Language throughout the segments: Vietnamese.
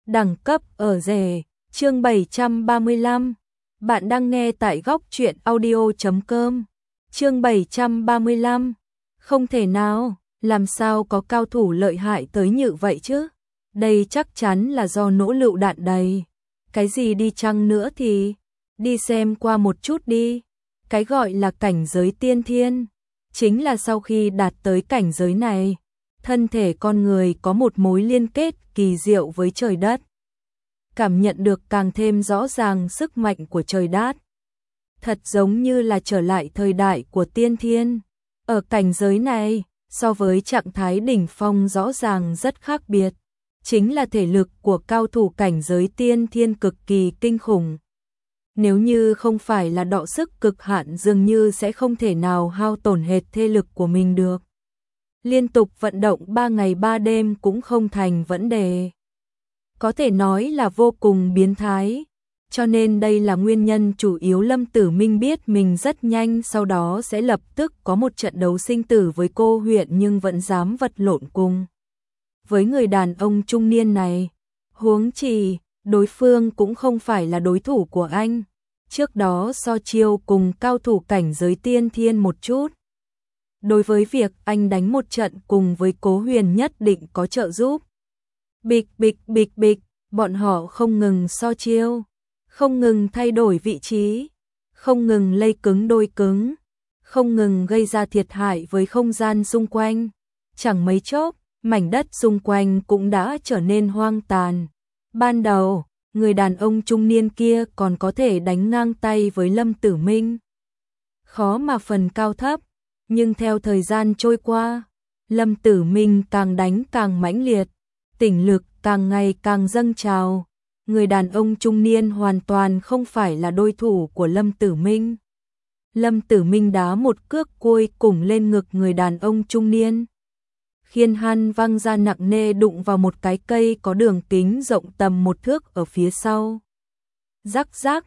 Đẳng cấp ở rể, chương 735. Bạn đang nghe tại góc truyện audio.com. Chương 735. Không thể nào, làm sao có cao thủ lợi hại tới như vậy chứ? Đây chắc chắn là do nỗ lựu đạn đầy. Cái gì đi chăng nữa thì đi xem qua một chút đi. Cái gọi là cảnh giới tiên thiên, chính là sau khi đạt tới cảnh giới này, thân thể con người có một mối liên kết kỳ diệu với trời đất. Cảm nhận được càng thêm rõ ràng sức mạnh của trời đất. Thật giống như là trở lại thời đại của tiên thiên. Ở cảnh giới này, so với trạng thái đỉnh phong rõ ràng rất khác biệt. Chính là thể lực của cao thủ cảnh giới tiên thiên cực kỳ kinh khủng. Nếu như không phải là đọ sức cực hạn dường như sẽ không thể nào hao tổn hết thể lực của mình được. Liên tục vận động 3 ngày 3 đêm cũng không thành vấn đề. Có thể nói là vô cùng biến thái. Cho nên đây là nguyên nhân chủ yếu Lâm Tử Minh biết mình rất nhanh sau đó sẽ lập tức có một trận đấu sinh tử với cô huyện nhưng vẫn dám vật lộn cùng với người đàn ông trung niên này. Huống chi, đối phương cũng không phải là đối thủ của anh. Trước đó so chiêu cùng cao thủ cảnh giới tiên thiên một chút. Đối với việc anh đánh một trận cùng với Cố Huyền nhất định có trợ giúp. Bịch bịch bịch bịch, bọn họ không ngừng so chiêu, không ngừng thay đổi vị trí, không ngừng lây cứng đôi cứng, không ngừng gây ra thiệt hại với không gian xung quanh. Chẳng mấy chốc, mảnh đất xung quanh cũng đã trở nên hoang tàn. Ban đầu, người đàn ông trung niên kia còn có thể đánh ngang tay với Lâm Tử Minh. Khó mà phần cao thấp, nhưng theo thời gian trôi qua, Lâm Tử Minh càng đánh càng mãnh liệt, tỉnh lực càng ngày càng dâng trào. Người đàn ông trung niên hoàn toàn không phải là đối thủ của Lâm Tử Minh. Lâm Tử Minh đá một cước côi cùng lên ngực người đàn ông trung niên, khiến hắn văng ra nặng nề đụng vào một cái cây có đường kính rộng tầm 1 thước ở phía sau. Rắc rắc,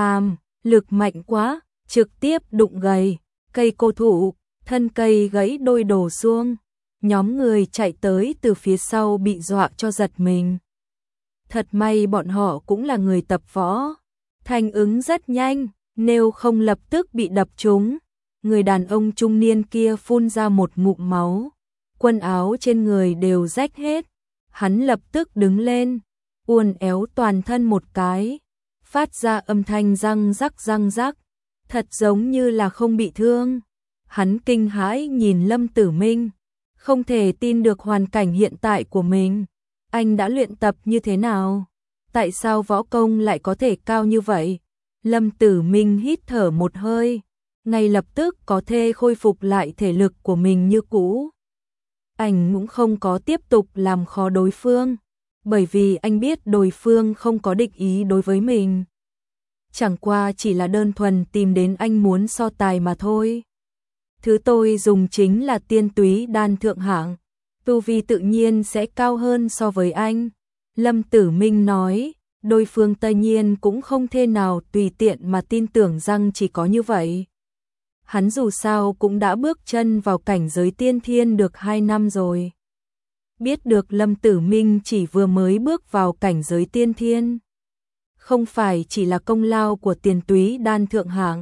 lực mạnh quá, trực tiếp đụng gầy cây cổ thụ, thân cây gãy đôi đổ xuống. Nhóm người chạy tới từ phía sau bị dọa cho giật mình. Thật may bọn họ cũng là người tập võ, thành ứng rất nhanh, nếu không lập tức bị đập trúng. Người đàn ông trung niên kia phun ra một ngụm máu, quần áo trên người đều rách hết. Hắn lập tức đứng lên, uốn éo toàn thân một cái, phát ra âm thanh răng rắc, thật giống như là không bị thương. Hắn kinh hãi nhìn Lâm Tử Minh, không thể tin được hoàn cảnh hiện tại của mình. Anh đã luyện tập như thế nào? Tại sao võ công lại có thể cao như vậy? Lâm Tử Minh hít thở một hơi, ngay lập tức có thể khôi phục lại thể lực của mình như cũ. Anh cũng không có tiếp tục làm khó đối phương, bởi vì anh biết đối phương không có địch ý đối với mình. Chẳng qua chỉ là đơn thuần tìm đến anh muốn so tài mà thôi. Thứ tôi dùng chính là tiên túy đan thượng hạng, tu vi tự nhiên sẽ cao hơn so với anh. Lâm Tử Minh nói, đối phương tất nhiên cũng không thể nào tùy tiện mà tin tưởng rằng chỉ có như vậy. Hắn dù sao cũng đã bước chân vào cảnh giới tiên thiên được 2 năm rồi. Biết được Lâm Tử Minh chỉ vừa mới bước vào cảnh giới tiên thiên, không phải chỉ là công lao của tiền túy đan thượng hạng.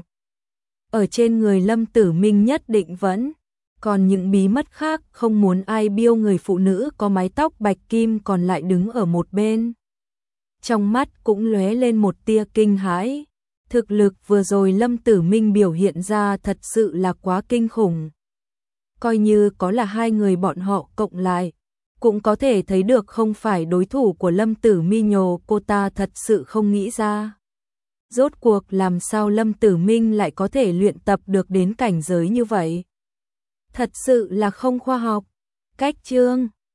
Ở trên người Lâm Tử Minh nhất định vẫn còn những bí mật khác không muốn ai biêu. Người phụ nữ có mái tóc bạch kim còn lại đứng ở một bên, trong mắt cũng lóe lên một tia kinh hãi. Thực lực vừa rồi Lâm Tử Minh biểu hiện ra thật sự là quá kinh khủng. Coi như có là hai người bọn họ cộng lại, cũng có thể thấy được không phải đối thủ của Lâm Tử Minh. Cô ta thật sự không nghĩ ra. Rốt cuộc làm sao Lâm Tử Minh lại có thể luyện tập được đến cảnh giới như vậy? Thật sự là không khoa học. Cách chương